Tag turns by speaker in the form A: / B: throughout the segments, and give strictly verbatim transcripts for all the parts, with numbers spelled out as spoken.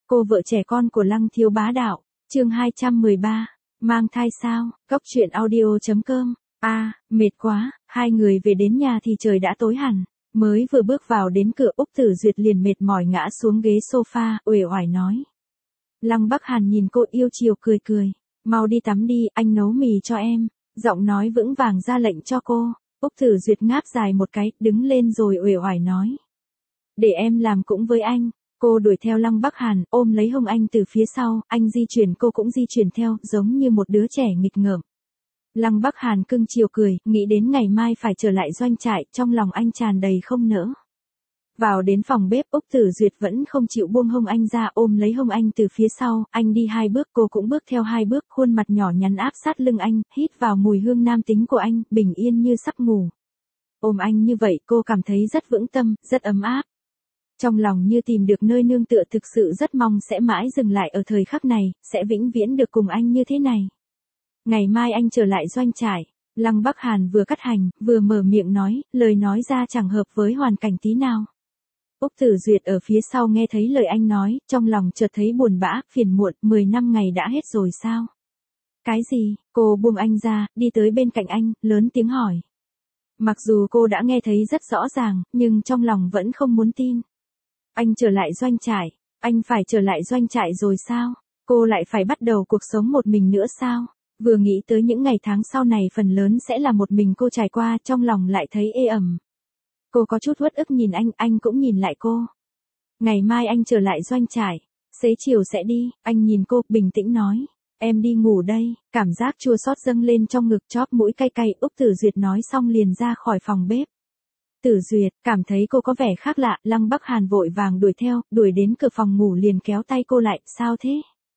A: Cô vợ trẻ con của Lăng Thiếu Bá Đạo, chương hai trăm mười ba, mang thai sao, Cóc truyện audio chấm com, a, à, mệt quá, hai người về đến nhà thì trời đã tối hẳn, mới vừa bước vào đến cửa Úc Tử Duyệt liền mệt mỏi ngã xuống ghế sofa, uể oải nói. Lăng Bắc Hàn nhìn cô yêu chiều cười cười, mau đi tắm đi, anh nấu mì cho em, giọng nói vững vàng ra lệnh cho cô. Úc Tử Duyệt ngáp dài một cái, đứng lên rồi uể oải nói. Để em làm cũng với anh. Cô đuổi theo Lăng Bắc Hàn, ôm lấy hông anh từ phía sau, anh di chuyển cô cũng di chuyển theo, giống như một đứa trẻ nghịch ngợm. Lăng Bắc Hàn cưng chiều cười, nghĩ đến ngày mai phải trở lại doanh trại, trong lòng anh tràn đầy không nỡ. Vào đến phòng bếp, Úc Tử Duyệt vẫn không chịu buông hông anh ra, ôm lấy hông anh từ phía sau, anh đi hai bước, cô cũng bước theo hai bước, khuôn mặt nhỏ nhắn áp sát lưng anh, hít vào mùi hương nam tính của anh, bình yên như sắp ngủ. Ôm anh như vậy, cô cảm thấy rất vững tâm, rất ấm áp. Trong lòng như tìm được nơi nương tựa, thực sự rất mong sẽ mãi dừng lại ở thời khắc này, sẽ vĩnh viễn được cùng anh như thế này. Ngày mai anh trở lại doanh trại. Lăng Bắc Hàn vừa cắt hành, vừa mở miệng nói, lời nói ra chẳng hợp với hoàn cảnh tí nào. Úc Tử Duyệt ở phía sau nghe thấy lời anh nói, trong lòng chợt thấy buồn bã, phiền muộn, mười năm ngày đã hết rồi sao? Cái gì? Cô buông anh ra, đi tới bên cạnh anh, lớn tiếng hỏi. Mặc dù cô đã nghe thấy rất rõ ràng, nhưng trong lòng vẫn không muốn tin. Anh trở lại doanh trại, anh phải trở lại doanh trại rồi sao? Cô lại phải bắt đầu cuộc sống một mình nữa sao? Vừa nghĩ tới những ngày tháng sau này phần lớn sẽ là một mình cô trải qua, trong lòng lại thấy ê ẩm. Cô có chút uất ức nhìn anh, anh cũng nhìn lại cô. Ngày mai anh trở lại doanh trại, xế chiều sẽ đi, anh nhìn cô, bình tĩnh nói. Em đi ngủ đây, cảm giác chua xót dâng lên trong ngực, chóp mũi cay cay, Úc Tử Duyệt nói xong liền ra khỏi phòng bếp. Tử Duyệt, cảm thấy cô có vẻ khác lạ, Lăng Bắc Hàn vội vàng đuổi theo, đuổi đến cửa phòng ngủ liền kéo tay cô lại, sao thế?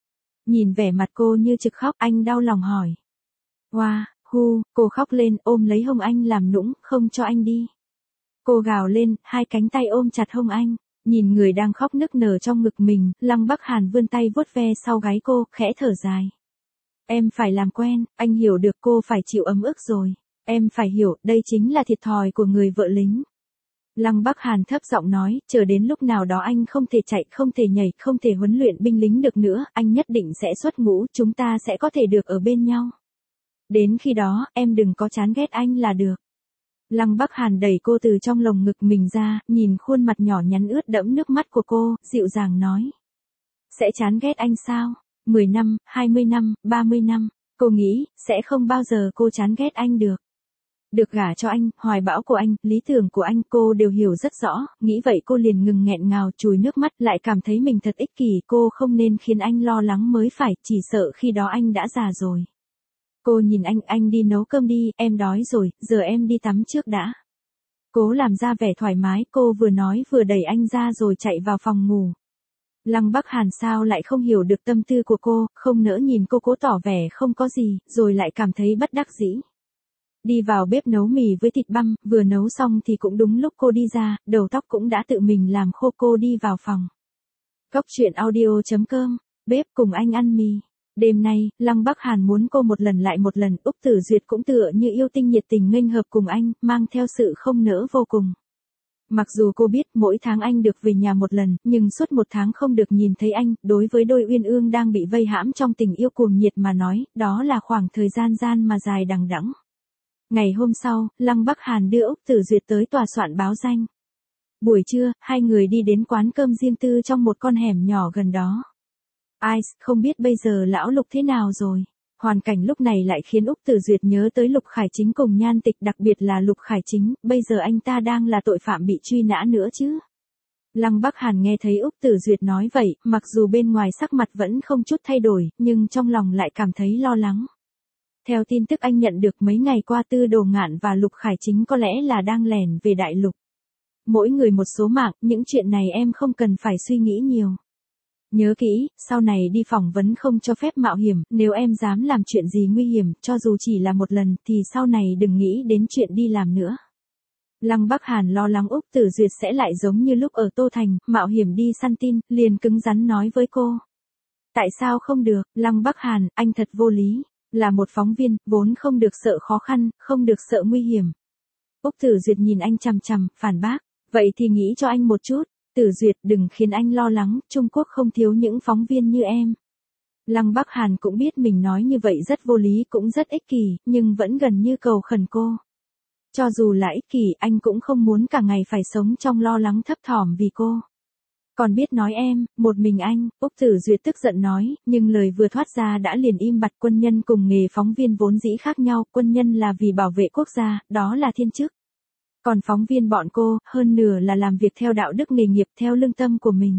A: Nhìn vẻ mặt cô như trực khóc, anh đau lòng hỏi. Wow, hu, cô khóc lên, ôm lấy hông anh làm nũng, không cho anh đi. Cô gào lên, hai cánh tay ôm chặt hông anh, nhìn người đang khóc nức nở trong ngực mình, Lăng Bắc Hàn vươn tay vuốt ve sau gáy cô, khẽ thở dài. Em phải làm quen, anh hiểu được cô phải chịu ấm ức rồi. Em phải hiểu, đây chính là thiệt thòi của người vợ lính. Lăng Bắc Hàn thấp giọng nói, chờ đến lúc nào đó anh không thể chạy, không thể nhảy, không thể huấn luyện binh lính được nữa, anh nhất định sẽ xuất ngũ, chúng ta sẽ có thể được ở bên nhau. Đến khi đó, em đừng có chán ghét anh là được. Lăng Bắc Hàn đẩy cô từ trong lồng ngực mình ra, nhìn khuôn mặt nhỏ nhắn ướt đẫm nước mắt của cô, dịu dàng nói. Sẽ chán ghét anh sao? mười năm, hai mươi năm, ba mươi năm, cô nghĩ, sẽ không bao giờ cô chán ghét anh được. Được gả cho anh, hoài bão của anh, lý tưởng của anh, cô đều hiểu rất rõ, nghĩ vậy cô liền ngừng nghẹn ngào, chùi nước mắt, lại cảm thấy mình thật ích kỷ, cô không nên khiến anh lo lắng mới phải, chỉ sợ khi đó anh đã già rồi. Cô nhìn anh, anh đi nấu cơm đi, em đói rồi, giờ em đi tắm trước đã. Cố làm ra vẻ thoải mái, cô vừa nói vừa đẩy anh ra rồi chạy vào phòng ngủ. Lăng Bắc Hàn sao lại không hiểu được tâm tư của cô, không nỡ nhìn cô cố tỏ vẻ không có gì, rồi lại cảm thấy bất đắc dĩ. Đi vào bếp nấu mì với thịt băm, vừa nấu xong thì cũng đúng lúc cô đi ra, đầu tóc cũng đã tự mình làm khô, cô đi vào phòng. Cóc truyện audio chấm com, bếp cùng anh ăn mì. Đêm nay, Lăng Bắc Hàn muốn cô một lần lại một lần, Úc Tử Duyệt cũng tựa như yêu tinh nhiệt tình nghênh hợp cùng anh, mang theo sự không nỡ vô cùng. Mặc dù cô biết mỗi tháng anh được về nhà một lần, nhưng suốt một tháng không được nhìn thấy anh, đối với đôi uyên ương đang bị vây hãm trong tình yêu cuồng nhiệt mà nói, đó là khoảng thời gian gian mà dài đằng đẵng. Ngày hôm sau, Lăng Bắc Hàn đưa Úc Tử Duyệt tới tòa soạn báo danh. Buổi trưa, hai người đi đến quán cơm riêng tư trong một con hẻm nhỏ gần đó. Ai, không biết bây giờ lão Lục thế nào rồi. Hoàn cảnh lúc này lại khiến Úc Tử Duyệt nhớ tới Lục Khải Chính cùng Nhan Tịch, đặc biệt là Lục Khải Chính, bây giờ anh ta đang là tội phạm bị truy nã nữa chứ. Lăng Bắc Hàn nghe thấy Úc Tử Duyệt nói vậy, mặc dù bên ngoài sắc mặt vẫn không chút thay đổi, nhưng trong lòng lại cảm thấy lo lắng. Theo tin tức anh nhận được mấy ngày qua, Tư Đồ Ngạn và Lục Khải Chính có lẽ là đang lẻn về đại lục. Mỗi người một số mạng, những chuyện này em không cần phải suy nghĩ nhiều. Nhớ kỹ, sau này đi phỏng vấn không cho phép mạo hiểm, nếu em dám làm chuyện gì nguy hiểm, cho dù chỉ là một lần, thì sau này đừng nghĩ đến chuyện đi làm nữa. Lăng Bắc Hàn lo lắng Úc Tử Duyệt sẽ lại giống như lúc ở Tô Thành, mạo hiểm đi săn tin, liền cứng rắn nói với cô. Tại sao không được, Lăng Bắc Hàn, anh thật vô lý. Là một phóng viên, vốn không được sợ khó khăn, không được sợ nguy hiểm. Úc Tử Duyệt nhìn anh chằm chằm, phản bác. Vậy thì nghĩ cho anh một chút. Tử Duyệt, đừng khiến anh lo lắng, Trung Quốc không thiếu những phóng viên như em. Lăng Bắc Hàn cũng biết mình nói như vậy rất vô lý cũng rất ích kỷ, nhưng vẫn gần như cầu khẩn cô. Cho dù là ích kỷ, anh cũng không muốn cả ngày phải sống trong lo lắng thấp thỏm vì cô. Còn biết nói em, một mình anh, Úc Tử Duyệt tức giận nói, nhưng lời vừa thoát ra đã liền im bặt. Quân nhân cùng nghề phóng viên vốn dĩ khác nhau, quân nhân là vì bảo vệ quốc gia, đó là thiên chức. Còn phóng viên bọn cô, hơn nửa là làm việc theo đạo đức nghề nghiệp, theo lương tâm của mình.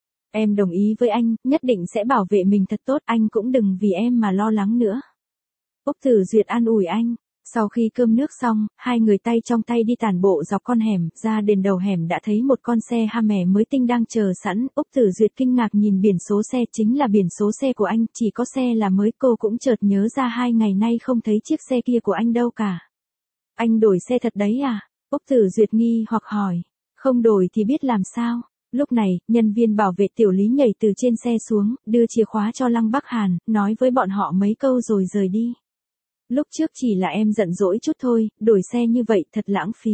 A: Em đồng ý với anh, nhất định sẽ bảo vệ mình thật tốt, anh cũng đừng vì em mà lo lắng nữa. Úc Tử Duyệt an ủi anh. Sau khi cơm nước xong, hai người tay trong tay đi tản bộ dọc con hẻm, ra đến đầu hẻm đã thấy một con xe Hammer mới tinh đang chờ sẵn. Úc Tử Duyệt kinh ngạc nhìn biển số xe, chính là biển số xe của anh, chỉ có xe là mới. Cô cũng chợt nhớ ra hai ngày nay không thấy chiếc xe kia của anh đâu cả. Anh đổi xe thật đấy à? Úc Tử Duyệt nghi hoặc hỏi. Không đổi thì biết làm sao? Lúc này, nhân viên bảo vệ Tiểu Lý nhảy từ trên xe xuống, đưa chìa khóa cho Lăng Bắc Hàn, nói với bọn họ mấy câu rồi rời đi. Lúc trước chỉ là em giận dỗi chút thôi, đổi xe như vậy thật lãng phí.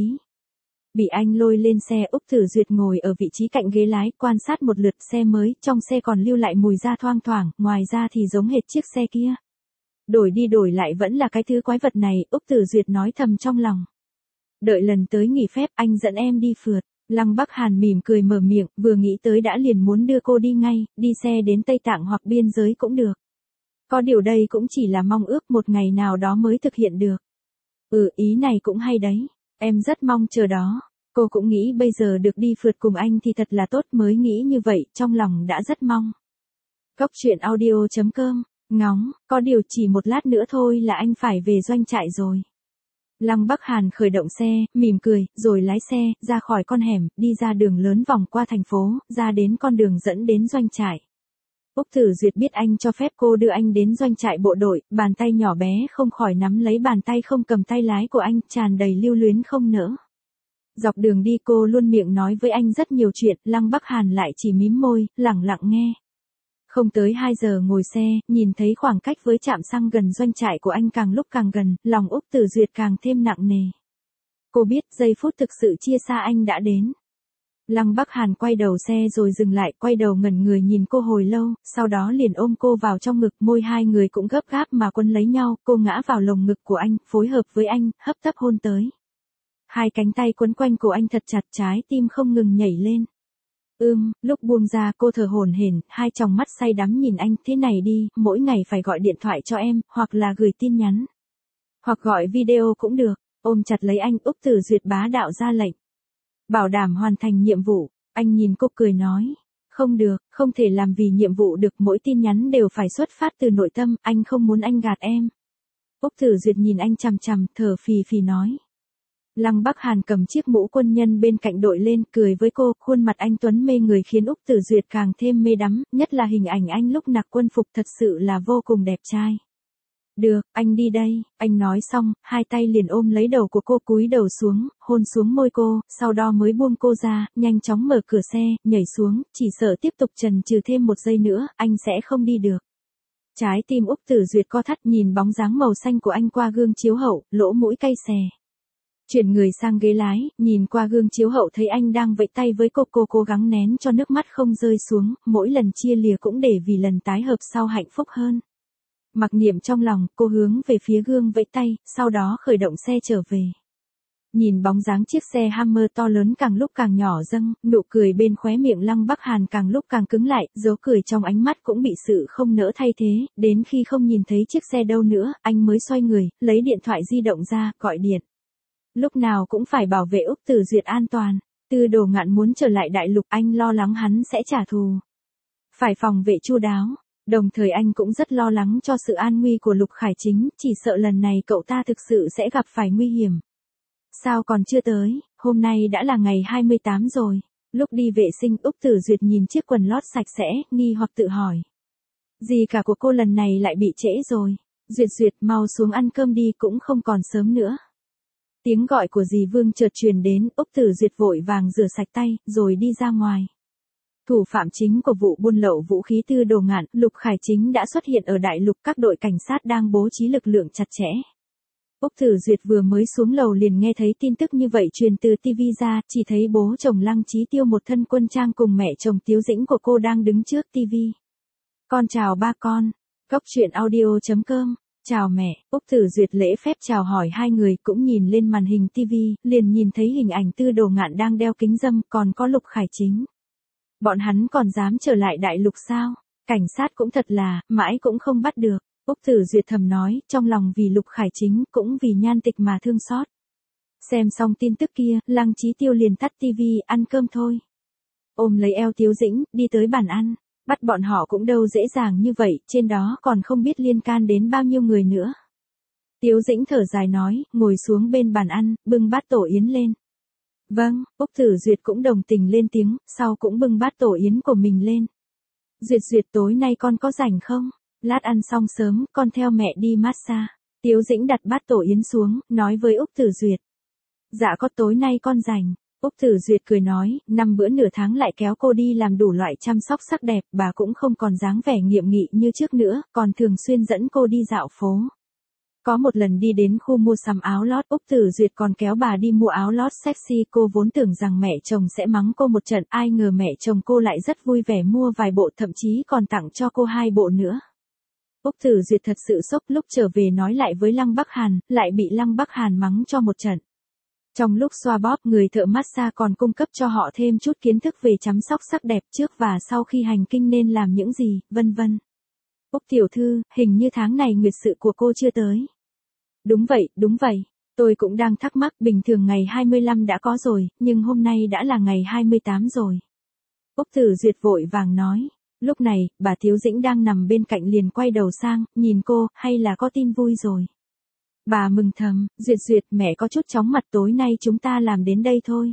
A: Bị anh lôi lên xe, Úc Tử Duyệt ngồi ở vị trí cạnh ghế lái, quan sát một lượt xe mới, trong xe còn lưu lại mùi da thoang thoảng, ngoài ra thì giống hệt chiếc xe kia. Đổi đi đổi lại vẫn là cái thứ quái vật này, Úc Tử Duyệt nói thầm trong lòng. Đợi lần tới nghỉ phép, anh dẫn em đi phượt. Lăng Bắc Hàn mỉm cười mở miệng, vừa nghĩ tới đã liền muốn đưa cô đi ngay, đi xe đến Tây Tạng hoặc biên giới cũng được. Có điều đây cũng chỉ là mong ước một ngày nào đó mới thực hiện được. Ừ, ý này cũng hay đấy. Em rất mong chờ đó. Cô cũng nghĩ bây giờ được đi phượt cùng anh thì thật là tốt, mới nghĩ như vậy, trong lòng đã rất mong. Cốc truyện audio chấm com, ngóng, có điều chỉ một lát nữa thôi là anh phải về doanh trại rồi. Lăng Bắc Hàn khởi động xe, mỉm cười, rồi lái xe, ra khỏi con hẻm, đi ra đường lớn vòng qua thành phố, ra đến con đường dẫn đến doanh trại. Úc Tử Duyệt biết anh cho phép cô đưa anh đến doanh trại bộ đội, bàn tay nhỏ bé không khỏi nắm lấy bàn tay không cầm tay lái của anh, tràn đầy lưu luyến không nỡ. Dọc đường đi cô luôn miệng nói với anh rất nhiều chuyện, Lăng Bắc Hàn lại chỉ mím môi, lẳng lặng nghe. Không tới hai giờ ngồi xe, nhìn thấy khoảng cách với trạm xăng gần doanh trại của anh càng lúc càng gần, lòng Úc Tử Duyệt càng thêm nặng nề. Cô biết giây phút thực sự chia xa anh đã đến. Lăng Bắc Hàn quay đầu xe rồi dừng lại, quay đầu ngẩn người nhìn cô hồi lâu, sau đó liền ôm cô vào trong ngực, môi hai người cũng gấp gáp mà quấn lấy nhau, cô ngã vào lồng ngực của anh, phối hợp với anh, hấp tấp hôn tới. Hai cánh tay quấn quanh cổ anh thật chặt, trái tim không ngừng nhảy lên. Ưm, lúc buông ra cô thở hổn hển, hai tròng mắt say đắm nhìn anh, thế này đi, mỗi ngày phải gọi điện thoại cho em, hoặc là gửi tin nhắn. Hoặc gọi video cũng được, ôm chặt lấy anh, Úc Tử Duyệt bá đạo ra lệnh. Bảo đảm hoàn thành nhiệm vụ, anh nhìn cô cười nói. Không được, không thể làm vì nhiệm vụ được, mỗi tin nhắn đều phải xuất phát từ nội tâm, anh không muốn anh gạt em. Úc Tử Duyệt nhìn anh chằm chằm, thở phì phì nói. Lăng Bắc Hàn cầm chiếc mũ quân nhân bên cạnh đội lên, cười với cô, khuôn mặt anh tuấn mê người khiến Úc Tử Duyệt càng thêm mê đắm, nhất là hình ảnh anh lúc mặc quân phục thật sự là vô cùng đẹp trai. Được, anh đi đây, anh nói xong, hai tay liền ôm lấy đầu của cô, cúi đầu xuống, hôn xuống môi cô, sau đó mới buông cô ra, nhanh chóng mở cửa xe, nhảy xuống, chỉ sợ tiếp tục chần chừ thêm một giây nữa, anh sẽ không đi được. Trái tim Úc Tử Duyệt co thắt, nhìn bóng dáng màu xanh của anh qua gương chiếu hậu, lỗ mũi cay xè. Chuyển người sang ghế lái, nhìn qua gương chiếu hậu thấy anh đang vẫy tay với cô, cô cố gắng nén cho nước mắt không rơi xuống, mỗi lần chia lìa cũng để vì lần tái hợp sau hạnh phúc hơn. Mặc niệm trong lòng, cô hướng về phía gương vẫy tay, sau đó khởi động xe trở về. Nhìn bóng dáng chiếc xe Hammer to lớn càng lúc càng nhỏ dâng, nụ cười bên khóe miệng Lăng Bắc Hàn càng lúc càng cứng lại, dấu cười trong ánh mắt cũng bị sự không nỡ thay thế, đến khi không nhìn thấy chiếc xe đâu nữa, anh mới xoay người, lấy điện thoại di động ra, gọi điện. Lúc nào cũng phải bảo vệ Úc Tử Duyệt an toàn, Tư Đồ Ngạn muốn trở lại đại lục, anh lo lắng hắn sẽ trả thù. Phải phòng vệ chu đáo. Đồng thời anh cũng rất lo lắng cho sự an nguy của Lục Khải Chính, chỉ sợ lần này cậu ta thực sự sẽ gặp phải nguy hiểm. Sao còn chưa tới, hôm nay đã là ngày hai mươi tám rồi. Lúc đi vệ sinh Úc Tử Duyệt nhìn chiếc quần lót sạch sẽ, nghi hoặc tự hỏi. Gì cả của cô lần này lại bị trễ rồi. Duyệt Duyệt mau xuống ăn cơm đi, cũng không còn sớm nữa. Tiếng gọi của dì Vương chợt truyền đến, Úc Tử Duyệt vội vàng rửa sạch tay, rồi đi ra ngoài. Thủ phạm chính của vụ buôn lậu vũ khí Tư Đồ Ngạn, Lục Khải Chính đã xuất hiện ở đại lục, các đội cảnh sát đang bố trí lực lượng chặt chẽ. Úc Tử Duyệt vừa mới xuống lầu liền nghe thấy tin tức như vậy truyền từ ti vi ra, chỉ thấy bố chồng Lăng Chí Tiêu một thân quân trang cùng mẹ chồng Tiếu Dĩnh của cô đang đứng trước ti vi. Con chào ba con. Cốc truyện audio.com. Chào mẹ. Úc Tử Duyệt lễ phép chào hỏi hai người, cũng nhìn lên màn hình ti vi, liền nhìn thấy hình ảnh Tư Đồ Ngạn đang đeo kính râm, còn có Lục Khải Chính. Bọn hắn còn dám trở lại đại lục sao? Cảnh sát cũng thật là, mãi cũng không bắt được. Úc Tử Duyệt thầm nói, trong lòng vì Lục Khải Chính, cũng vì Nhan Tịch mà thương xót. Xem xong tin tức kia, Lăng Chí Tiêu liền tắt tivi, ăn cơm thôi. Ôm lấy eo Tiếu Dĩnh, đi tới bàn ăn. Bắt bọn họ cũng đâu dễ dàng như vậy, trên đó còn không biết liên can đến bao nhiêu người nữa. Tiếu Dĩnh thở dài nói, ngồi xuống bên bàn ăn, bưng bát tổ yến lên. Vâng, Úc Tử Duyệt cũng đồng tình lên tiếng, sau cũng bưng bát tổ yến của mình lên. Duyệt Duyệt tối nay con có rảnh không? Lát ăn xong sớm, con theo mẹ đi massage. Tiếu Dĩnh đặt bát tổ yến xuống, nói với Úc Tử Duyệt. Dạ có, tối nay con rảnh. Úc Tử Duyệt cười nói, năm bữa nửa tháng lại kéo cô đi làm đủ loại chăm sóc sắc đẹp, bà cũng không còn dáng vẻ nghiêm nghị như trước nữa, còn thường xuyên dẫn cô đi dạo phố. Có một lần đi đến khu mua sắm áo lót, Úc Tử Duyệt còn kéo bà đi mua áo lót sexy, cô vốn tưởng rằng mẹ chồng sẽ mắng cô một trận, ai ngờ mẹ chồng cô lại rất vui vẻ mua vài bộ, thậm chí còn tặng cho cô hai bộ nữa. Úc Tử Duyệt thật sự sốc, lúc trở về nói lại với Lăng Bắc Hàn, lại bị Lăng Bắc Hàn mắng cho một trận. Trong lúc xoa bóp, người thợ massage còn cung cấp cho họ thêm chút kiến thức về chăm sóc sắc đẹp trước và sau khi hành kinh nên làm những gì, vân vân. Úc tiểu thư, hình như tháng này nguyệt sự của cô chưa tới. Đúng vậy, đúng vậy. Tôi cũng đang thắc mắc, bình thường ngày hai mươi lăm đã có rồi, nhưng hôm nay đã là ngày hai mươi tám rồi. Úc Tử Duyệt vội vàng nói. Lúc này, bà Tiếu Dĩnh đang nằm bên cạnh liền quay đầu sang, nhìn cô, hay là có tin vui rồi. Bà mừng thầm, Duyệt Duyệt, mẹ có chút chóng mặt, tối nay chúng ta làm đến đây thôi.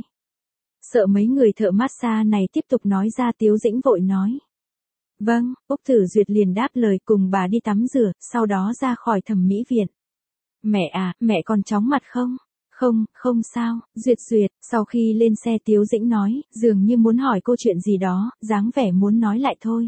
A: Sợ mấy người thợ massage này tiếp tục nói ra, Tiếu Dĩnh vội nói. Vâng, Úc Tử Duyệt liền đáp lời, cùng bà đi tắm rửa, sau đó ra khỏi thẩm mỹ viện. Mẹ à, mẹ còn chóng mặt không? Không, không sao, Duyệt Duyệt, sau khi lên xe Tiếu Dĩnh nói, dường như muốn hỏi cô chuyện gì đó, dáng vẻ muốn nói lại thôi.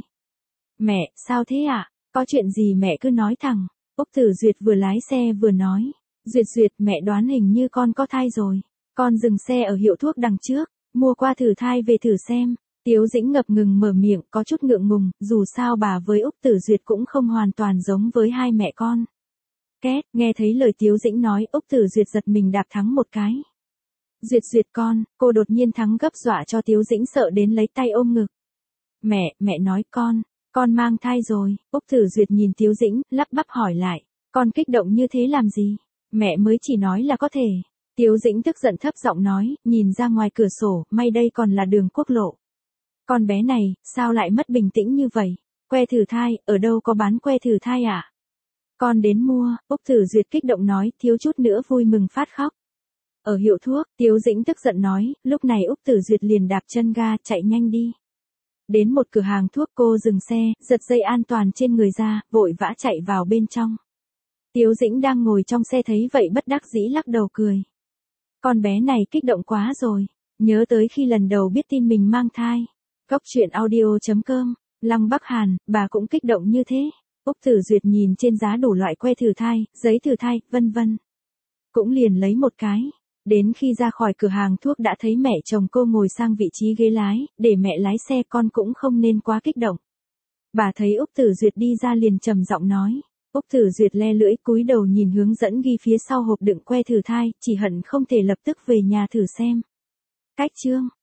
A: Mẹ, sao thế ạ? À? Có chuyện gì mẹ cứ nói thẳng. Úc Tử Duyệt vừa lái xe vừa nói. Duyệt Duyệt, mẹ đoán hình như con có thai rồi. Con dừng xe ở hiệu thuốc đằng trước, mua qua thử thai về thử xem. Tiếu Dĩnh ngập ngừng mở miệng, có chút ngượng ngùng, dù sao bà với Úc Tử Duyệt cũng không hoàn toàn giống với hai mẹ con. Két, nghe thấy lời Tiếu Dĩnh nói, Úc Tử Duyệt giật mình đạp thắng một cái. Duyệt Duyệt con, cô đột nhiên thắng gấp dọa cho Tiếu Dĩnh sợ đến lấy tay ôm ngực. Mẹ, mẹ nói con, con mang thai rồi. Úc Tử Duyệt nhìn Tiếu Dĩnh, lắp bắp hỏi lại, con kích động như thế làm gì? Mẹ mới chỉ nói là có thể. Tiếu Dĩnh tức giận thấp giọng nói, nhìn ra ngoài cửa sổ, may đây còn là đường quốc lộ. Con bé này, sao lại mất bình tĩnh như vậy? Que thử thai, ở đâu có bán que thử thai à? Con đến mua, Úc Tử Duyệt kích động nói, thiếu chút nữa vui mừng phát khóc. Ở hiệu thuốc, Tiếu Dĩnh tức giận nói, lúc này Úc Tử Duyệt liền đạp chân ga, chạy nhanh đi. Đến một cửa hàng thuốc, cô dừng xe, giật dây an toàn trên người ra, vội vã chạy vào bên trong. Tiếu Dĩnh đang ngồi trong xe thấy vậy bất đắc dĩ lắc đầu cười. Con bé này kích động quá rồi, nhớ tới khi lần đầu biết tin mình mang thai. Cốc truyện audio.com, Lăng Bắc Hàn, bà cũng kích động như thế. Úc Tử Duyệt nhìn trên giá đủ loại que thử thai, giấy thử thai, vân vân. Cũng liền lấy một cái. Đến khi ra khỏi cửa hàng thuốc đã thấy mẹ chồng cô ngồi sang vị trí ghế lái, để mẹ lái xe, con cũng không nên quá kích động. Bà thấy Úc Tử Duyệt đi ra liền trầm giọng nói. Úc Tử Duyệt le lưỡi cúi đầu nhìn hướng dẫn ghi phía sau hộp đựng que thử thai, chỉ hận không thể lập tức về nhà thử xem. Cách chương